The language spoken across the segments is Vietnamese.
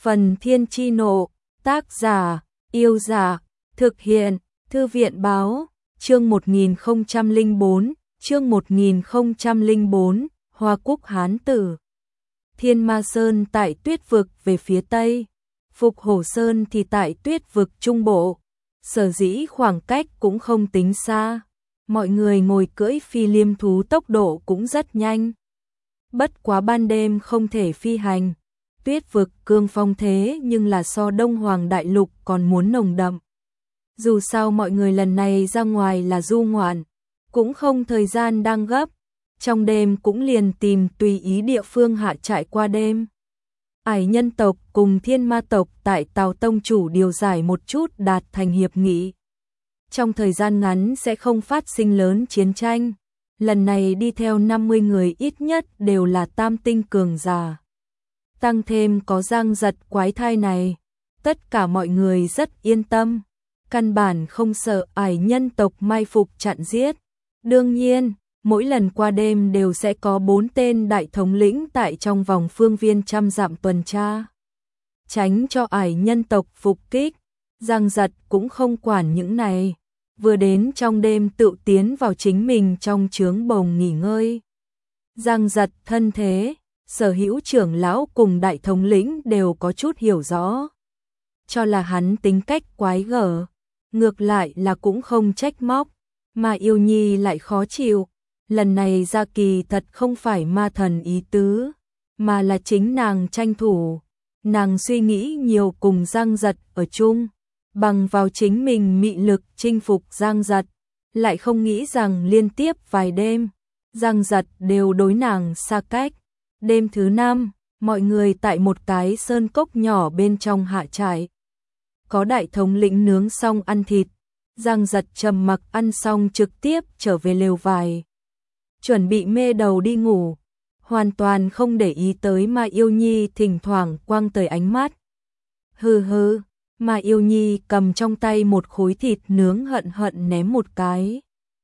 Phần Thiên Chi Nộ, tác giả, Yêu Giả, thực hiện, Thư viện Báo, chương 1004, Hoa Cúc Hán Tử. Thiên Ma Sơn tại Tuyết Vực về phía Tây, Phục Hổ Sơn thì tại Tuyết Vực Trung Bộ, sở dĩ khoảng cách cũng không tính xa. Mọi người ngồi cưỡi phi liêm thú tốc độ cũng rất nhanh. Bất quá ban đêm không thể phi hành. Tuyết Vực cương phong thế nhưng là so Đông Hoàng Đại Lục còn muốn nồng đậm. Dù sao mọi người lần này ra ngoài là du ngoạn, cũng không thời gian đang gấp, trong đêm cũng liền tìm tùy ý địa phương hạ trại qua đêm. Ải nhân tộc cùng thiên ma tộc tại Tào Tông Chủ điều giải một chút đạt thành hiệp nghị. Trong thời gian ngắn sẽ không phát sinh lớn chiến tranh. Lần này đi theo 50 người ít nhất đều là tam tinh cường giả. Tăng thêm có Giang Giật quái thai này, tất cả mọi người rất yên tâm, căn bản không sợ ải nhân tộc mai phục chặn giết. Đương nhiên, mỗi lần qua đêm đều sẽ có 4 tên đại thống lĩnh tại trong vòng phương viên trăm dặm tuần tra, tránh cho ải nhân tộc phục kích. Giang Giật cũng không quản những này, vừa đến trong đêm tự tiến vào chính mình trong trướng bồng nghỉ ngơi. Giang Giật thân thế, sở hữu trưởng lão cùng đại thống lĩnh đều có chút hiểu rõ, cho là hắn tính cách quái gở, ngược lại là cũng không trách móc, mà Yêu Nhi lại khó chịu. Lần này ra kỳ thật không phải ma thần ý tứ, mà là chính nàng tranh thủ. Nàng suy nghĩ nhiều cùng Giang Giật ở chung, bằng vào chính mình mị lực chinh phục Giang Giật, lại không nghĩ rằng liên tiếp vài đêm, Giang Giật đều đối nàng xa cách. Đêm thứ 5, mọi người tại một cái sơn cốc nhỏ bên trong hạ trại. Có đại thống lĩnh nướng xong ăn thịt, Giang Giật trầm mặc ăn xong trực tiếp trở về lều vải, chuẩn bị mê đầu đi ngủ, hoàn toàn không để ý tới Ma Yêu Nhi thỉnh thoảng quăng tới ánh mắt. Hừ hừ, Ma Yêu Nhi cầm trong tay một khối thịt nướng hận hận ném một cái.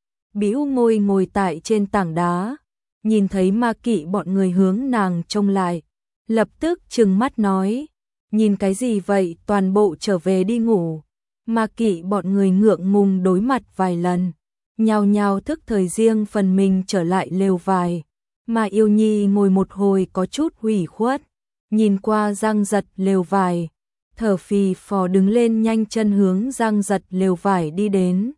Bĩu môi ngồi tại trên tảng đá, nhìn thấy Ma Kỵ bọn người hướng nàng trông lại, lập tức trừng mắt nói, nhìn cái gì vậy, toàn bộ trở về đi ngủ. Ma Kỵ bọn người ngượng ngùng đối mặt vài lần, nhao nhao thức thời riêng phần mình trở lại lều vải. Mà Yêu Nhi ngồi một hồi có chút hủy khuất, nhìn qua Giang Giật lều vải, thở phì phò đứng lên nhanh chân hướng Giang Giật lều vải đi đến.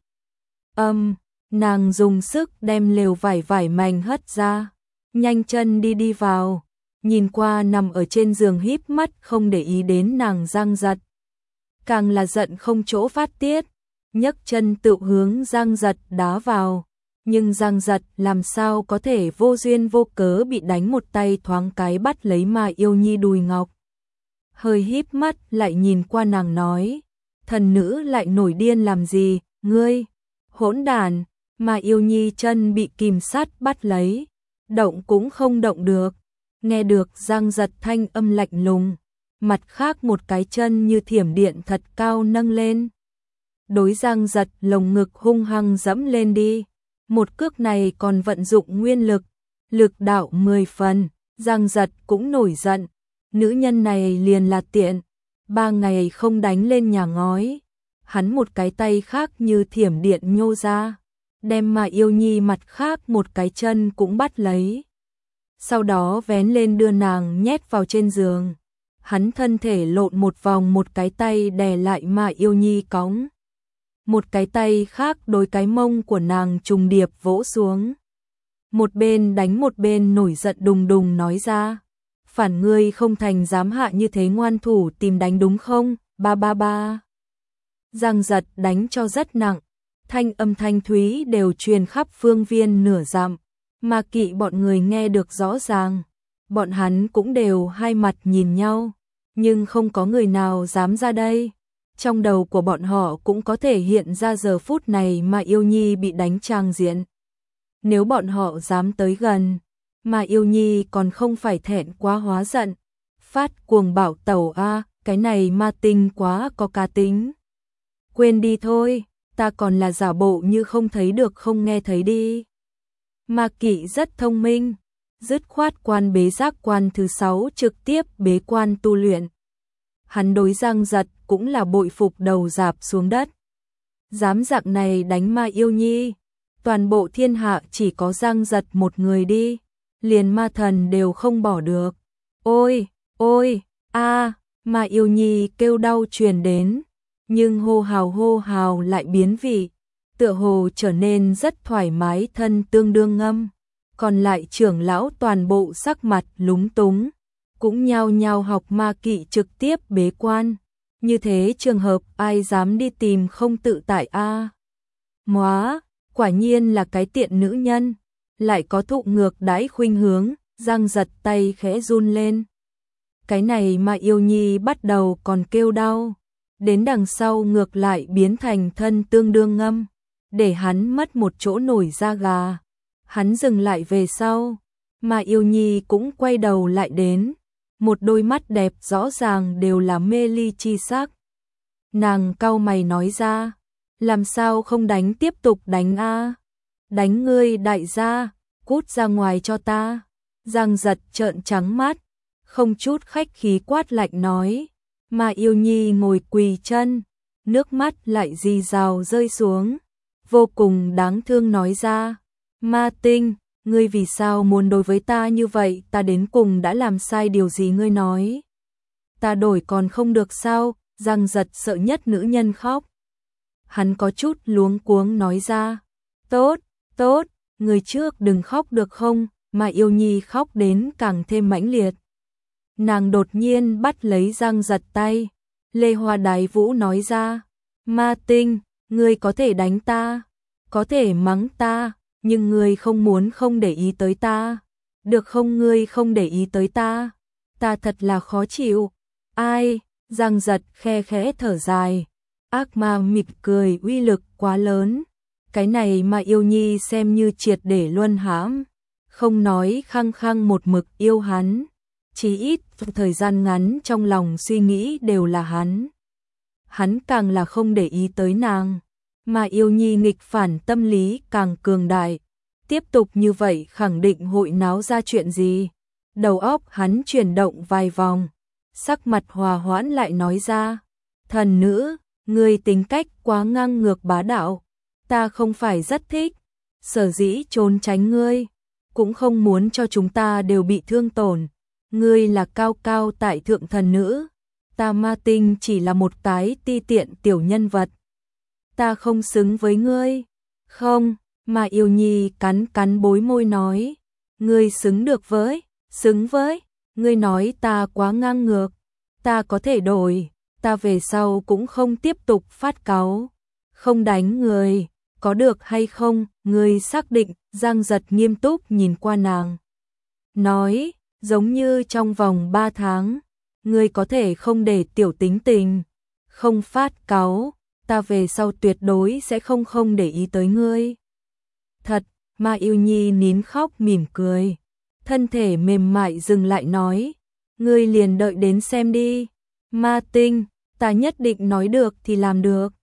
Nàng dùng sức đem lều vải vải mảnh hất ra, nhanh chân đi vào, nhìn qua nằm ở trên giường híp mắt không để ý đến nàng Giang Giật. Càng là giận không chỗ phát tiết, nhấc chân tự hướng Giang Giật đá vào, nhưng Giang Giật làm sao có thể vô duyên vô cớ bị đánh một tay thoáng cái bắt lấy Ma Yêu Nhi đùi ngọc. Hơi híp mắt lại nhìn qua nàng nói, thần nữ lại nổi điên làm gì, ngươi, hỗn đản. Ma Yêu Nhi chân bị kìm sát bắt lấy, động cũng không động được. Nghe được Giang Giật thanh âm lạnh lùng, mặt khác một cái chân như thiểm điện thật cao nâng lên, đối Giang Giật lồng ngực hung hăng dẫm lên đi. Một cước này còn vận dụng nguyên lực, lực đạo 10 phần. Giang Giật cũng nổi giận, nữ nhân này liền là tiện, 3 ngày không đánh lên nhà ngói. Hắn một cái tay khác như thiểm điện nhô ra, đem Ma Yêu Nhi mặt khác một cái chân cũng bắt lấy, sau đó vén lên đưa nàng nhét vào trên giường. Hắn thân thể lộn một vòng, một cái tay đè lại Ma Yêu Nhi cõng, một cái tay khác đối cái mông của nàng trùng điệp vỗ xuống. Một bên đánh một bên nổi giận đùng đùng nói ra, phản ngươi không thành dám hạ như thế ngoan thủ tìm đánh đúng không, ba ba ba. Giang Giật đánh cho rất nặng, thanh âm thanh thúy đều truyền khắp phương viên nửa dặm. Ma Kỵ bọn người nghe được rõ ràng, bọn hắn cũng đều hai mặt nhìn nhau, nhưng không có người nào dám ra đây. Trong đầu của bọn họ cũng có thể hiện ra giờ phút này Ma Yêu Nhi bị đánh tràng diện. Nếu bọn họ dám tới gần, Ma Yêu Nhi còn không phải thẹn quá hóa giận, phát cuồng bảo tẩu a, cái này ma tinh quá có cá tính. Quên đi thôi, ta còn là giả bộ như không thấy được không nghe thấy đi. Ma Kỵ rất thông minh, dứt khoát quan bế giác quan thứ 6 trực tiếp bế quan tu luyện. hắn đối Giang Giật cũng là bội phục đầu rạp xuống đất. Dám dạng này đánh Ma Yêu Nhi, toàn bộ thiên hạ chỉ có Giang Giật một người đi, liền ma thần đều không bỏ được. Ôi, ôi, a, Ma Yêu Nhi kêu đau truyền đến, nhưng hô hào lại biến vị, tựa hồ trở nên rất thoải mái, thân tương đương ngâm. Còn lại trưởng lão toàn bộ sắc mặt lúng túng, cũng nhao nhao học ma kỵ trực tiếp bế quan. Như thế trường hợp ai dám đi tìm không tự tại a. Móa, quả nhiên là cái tiện nữ nhân, lại có thụ ngược đãi khuynh hướng. Giang Giật tay khẽ run lên. Cái này Ma Yêu Nhi bắt đầu còn kêu đau, đến đằng sau ngược lại biến thành thân tương đương ngâm, để hắn mất một chỗ nổi da gà. Hắn dừng lại về sau, Ma Yêu Nhi cũng quay đầu lại đến, một đôi mắt đẹp rõ ràng đều là mê ly chi sắc. Nàng cau mày nói ra, làm sao không đánh, tiếp tục đánh a? Đánh ngươi đại gia, cút ra ngoài cho ta. Giang Giật trợn trắng mắt, không chút khách khí quát lạnh nói. Ma Yêu Nhi ngồi quỳ chân, nước mắt lại rì rào rơi xuống, vô cùng đáng thương nói ra, Ma Tinh, ngươi vì sao muốn đối với ta như vậy, ta đến cùng đã làm sai điều gì, ngươi nói. Ta đổi còn không được sao? Giang Giật sợ nhất nữ nhân khóc. Hắn có chút luống cuống nói ra, tốt, tốt, người trước đừng khóc được không? Mà Yêu Nhi khóc đến càng thêm mãnh liệt. Nàng đột nhiên bắt lấy Giang Giật tay, Lê Hoa Đái Vũ nói ra, Ma Tinh, ngươi có thể đánh ta, có thể mắng ta, nhưng ngươi không muốn không để ý tới ta, được không? Ngươi không để ý tới ta, ta thật là khó chịu. Ai? Giang Giật khe khẽ thở dài, ác ma mỉm cười, uy lực quá lớn, cái này Ma Yêu Nhi xem như triệt để luân hãm, không nói khăng khăng một mực yêu hắn, chí ít thời gian ngắn trong lòng suy nghĩ đều là hắn. Hắn càng là không để ý tới nàng, Ma Yêu Nhi nghịch phản tâm lý càng cường đại, tiếp tục như vậy khẳng định hội náo ra chuyện gì. Đầu óc hắn chuyển động vài vòng, sắc mặt hòa hoãn lại nói ra, thần nữ, ngươi tính cách quá ngang ngược bá đạo, ta không phải rất thích, sở dĩ trốn tránh ngươi, cũng không muốn cho chúng ta đều bị thương tổn. Ngươi là cao cao tại thượng thần nữ, ta Ma Tinh chỉ là một cái ti tiện tiểu nhân vật, ta không xứng với ngươi. Không, Ma Yêu Nhi cắn cắn bối môi nói, ngươi xứng được với, xứng với, ngươi nói ta quá ngang ngược, ta có thể đổi, ta về sau cũng không tiếp tục phát cáu, không đánh người, có được hay không? Ngươi xác định? Giang Giật nghiêm túc nhìn qua nàng, nói, giống như trong vòng 3 tháng, ngươi có thể không để tiểu tính tình, không phát cáu, ta về sau tuyệt đối sẽ không để ý tới ngươi. Thật? Ma Yêu Nhi nín khóc mỉm cười, thân thể mềm mại dừng lại nói, ngươi liền đợi đến xem đi. Ma Tinh, ta nhất định nói được thì làm được.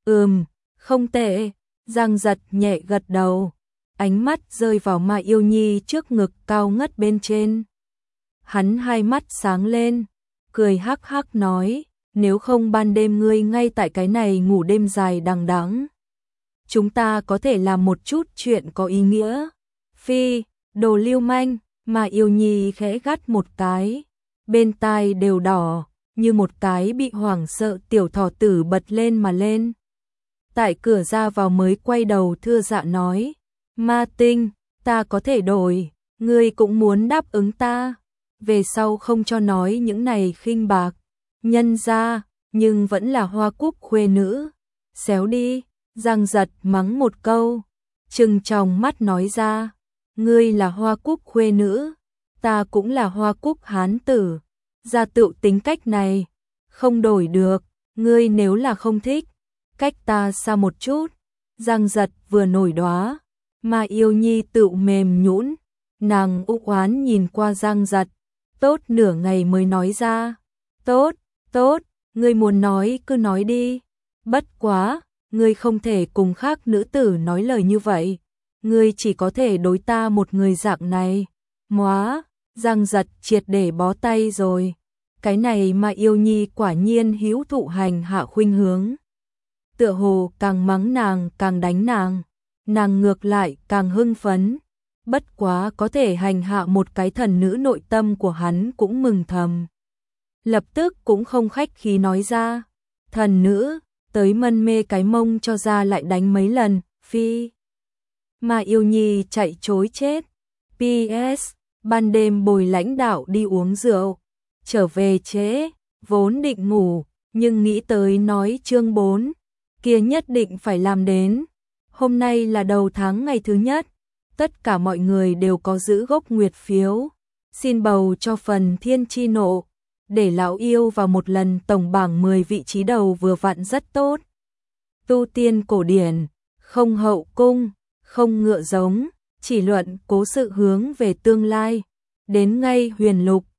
Không tệ. Giang Giật nhẹ gật đầu, ánh mắt rơi vào Ma Yêu Nhi trước ngực cao ngất bên trên. Hắn hai mắt sáng lên, cười hắc hắc nói, nếu không ban đêm ngươi ngay tại cái này ngủ đêm dài đằng đẵng, chúng ta có thể làm một chút chuyện có ý nghĩa. Phi, đồ lưu manh. Ma Yêu Nhi khẽ gắt một cái, bên tai đều đỏ, như một cái bị hoảng sợ tiểu thỏ tử bật lên mà lên. Tại cửa ra vào mới quay đầu thưa dạ nói, Ma Tinh, ta có thể đổi, ngươi cũng muốn đáp ứng ta, về sau không cho nói những này khinh bạc, nhân ra, nhưng vẫn là Hoa Cúc khuê nữ, xéo đi. Giang Giật mắng một câu, trừng tròng mắt nói ra, ngươi là Hoa Cúc khuê nữ, ta cũng là Hoa Cúc hán tử, gia tựu tính cách này, không đổi được, ngươi nếu là không thích, cách ta xa một chút. Giang Giật vừa nổi đoá, Ma Yêu Nhi tựu mềm nhũn, nàng u oán nhìn qua Giang Giật, tốt nửa ngày mới nói ra, tốt, tốt, ngươi muốn nói cứ nói đi, bất quá, ngươi không thể cùng khác nữ tử nói lời như vậy, ngươi chỉ có thể đối ta một người dạng này. Móa, Giang Giật triệt để bó tay rồi, Cái này mà yêu nhi quả nhiên hữu thụ hành hạ khuynh hướng. Tựa hồ càng mắng nàng càng đánh nàng ngược lại càng hưng phấn. Bất quá có thể hành hạ một cái thần nữ, nội tâm của hắn cũng mừng thầm. Lập tức cũng không khách khí nói ra, thần nữ, tới mân mê cái mông cho ra lại đánh mấy lần, phi. Mà yêu nhi chạy chối chết. PS, ban đêm bồi lãnh đạo đi uống rượu, trở về trễ, vốn định ngủ, nhưng nghĩ tới nói chương 4, kia nhất định phải làm đến. Hôm nay là đầu tháng ngày thứ nhất, tất cả mọi người đều có giữ gốc nguyệt phiếu, xin bầu cho phần thiên chi nộ, để lão yêu vào một lần tổng bảng 10 vị trí đầu vừa vặn rất tốt. Tu tiên cổ điển, không hậu cung, không ngựa giống, chỉ luận cố sự hướng về tương lai, đến ngay huyền lục,